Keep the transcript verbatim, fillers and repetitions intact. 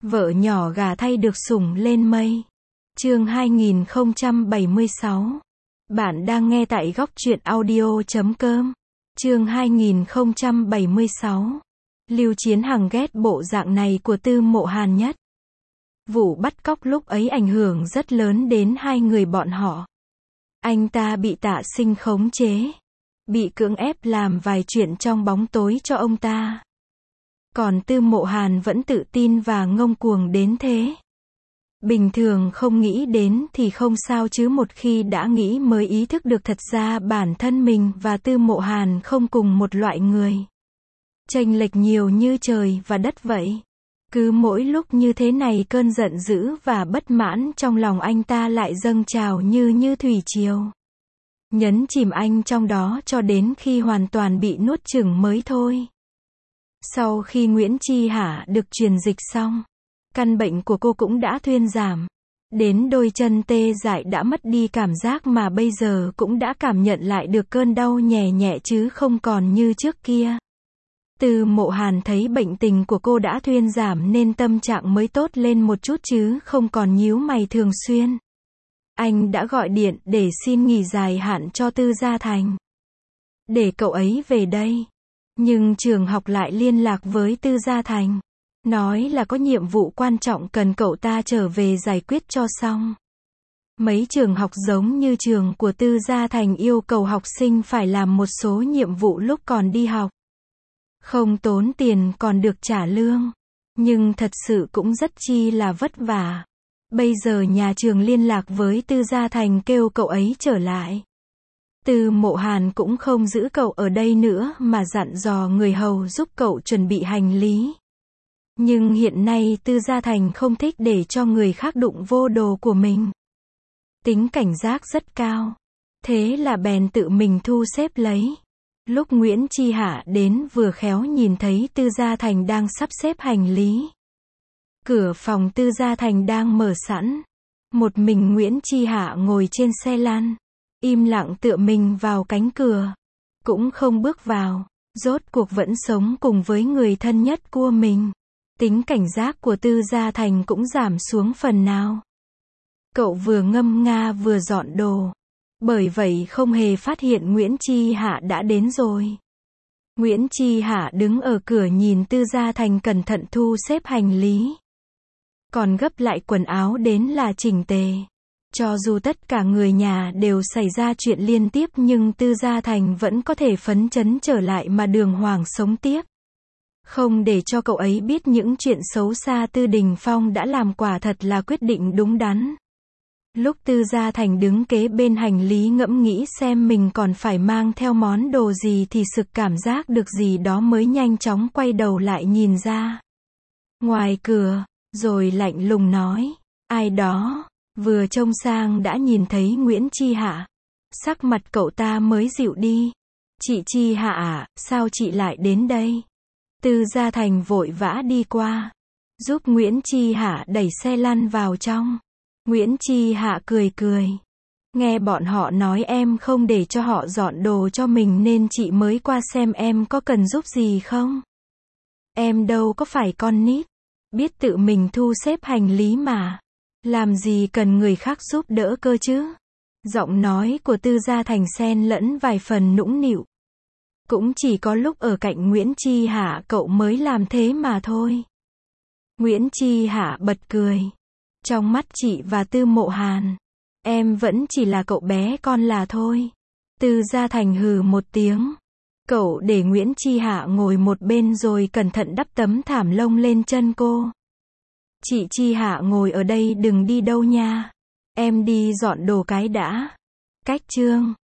Vợ nhỏ gà thay được sủng lên mây. Chương hai nghìn không trăm bảy mươi sáu. Bạn đang nghe tại góc truyện audio chấm com. Chương hai nghìn không trăm bảy mươi sáu. Lưu Chiến Hằng ghét bộ dạng này của Tư Mộ Hàn nhất. Vụ bắt cóc lúc ấy ảnh hưởng rất lớn đến hai người bọn họ. Anh ta bị Tạ Sinh khống chế, bị cưỡng ép làm vài chuyện trong bóng tối cho ông ta. Còn Tư Mộ Hàn vẫn tự tin và ngông cuồng đến thế. Bình thường không nghĩ đến thì không sao, chứ một khi đã nghĩ mới ý thức được thật ra bản thân mình và Tư Mộ Hàn không cùng một loại người. Chênh lệch nhiều như trời và đất vậy. Cứ mỗi lúc như thế này, cơn giận dữ và bất mãn trong lòng anh ta lại dâng trào như như thủy triều, nhấn chìm anh trong đó cho đến khi hoàn toàn bị nuốt chửng mới thôi. Sau khi Nguyễn Chi Hả được truyền dịch xong, căn bệnh của cô cũng đã thuyên giảm. Đến đôi chân tê dại đã mất đi cảm giác, mà bây giờ cũng đã cảm nhận lại được cơn đau nhẹ nhẹ chứ không còn như trước kia. Tư Mộ Hàn thấy bệnh tình của cô đã thuyên giảm nên tâm trạng mới tốt lên một chút chứ không còn nhíu mày thường xuyên. Anh đã gọi điện để xin nghỉ dài hạn cho Tư Gia Thành, để cậu ấy về đây. Nhưng trường học lại liên lạc với Tư Gia Thành, nói là có nhiệm vụ quan trọng cần cậu ta trở về giải quyết cho xong. Mấy trường học giống như trường của Tư Gia Thành yêu cầu học sinh phải làm một số nhiệm vụ lúc còn đi học. Không tốn tiền còn được trả lương, nhưng thật sự cũng rất chi là vất vả. Bây giờ nhà trường liên lạc với Tư Gia Thành kêu cậu ấy trở lại. Tư Mộ Hàn cũng không giữ cậu ở đây nữa mà dặn dò người hầu giúp cậu chuẩn bị hành lý. Nhưng hiện nay Tư Gia Thành không thích để cho người khác đụng vô đồ của mình. Tính cảnh giác rất cao. Thế là bèn tự mình thu xếp lấy. Lúc Nguyễn Chi Hạ đến vừa khéo nhìn thấy Tư Gia Thành đang sắp xếp hành lý. Cửa phòng Tư Gia Thành đang mở sẵn. Một mình Nguyễn Chi Hạ ngồi trên xe lăn, im lặng tựa mình vào cánh cửa, cũng không bước vào. Rốt cuộc vẫn sống cùng với người thân nhất của mình. Tính cảnh giác của Tư Gia Thành cũng giảm xuống phần nào. Cậu vừa ngâm nga vừa dọn đồ, bởi vậy không hề phát hiện Nguyễn Chi Hạ đã đến rồi. Nguyễn Chi Hạ đứng ở cửa nhìn Tư Gia Thành cẩn thận thu xếp hành lý, còn gấp lại quần áo đến là chỉnh tề. Cho dù tất cả người nhà đều xảy ra chuyện liên tiếp nhưng Tư Gia Thành vẫn có thể phấn chấn trở lại mà đường hoàng sống tiếp. Không để cho cậu ấy biết những chuyện xấu xa Tư Đình Phong đã làm quả thật là quyết định đúng đắn. Lúc Tư Gia Thành đứng kế bên hành lý ngẫm nghĩ xem mình còn phải mang theo món đồ gì thì sực cảm giác được gì đó mới nhanh chóng quay đầu lại nhìn ra ngoài cửa, rồi lạnh lùng nói, ai đó. Vừa trông sang đã nhìn thấy Nguyễn Chi Hạ. Sắc mặt cậu ta mới dịu đi. Chị Chi Hạ à, sao chị lại đến đây? Tư Gia Thành vội vã đi qua, giúp Nguyễn Chi Hạ đẩy xe lăn vào trong. Nguyễn Chi Hạ cười cười. Nghe bọn họ nói em không để cho họ dọn đồ cho mình nên chị mới qua xem em có cần giúp gì không? Em đâu có phải con nít, biết tự mình thu xếp hành lý mà. Làm gì cần người khác giúp đỡ cơ chứ? Giọng nói của Tư Gia Thành xen lẫn vài phần nũng nịu. Cũng chỉ có lúc ở cạnh Nguyễn Chi Hạ cậu mới làm thế mà thôi. Nguyễn Chi Hạ bật cười. Trong mắt chị và Tư Mộ Hàn, em vẫn chỉ là cậu bé con là thôi. Tư Gia Thành hừ một tiếng. Cậu để Nguyễn Chi Hạ ngồi một bên rồi cẩn thận đắp tấm thảm lông lên chân cô. Chị Chi Hạ ngồi ở đây đừng đi đâu nha. Em đi dọn đồ cái đã. Cách chương.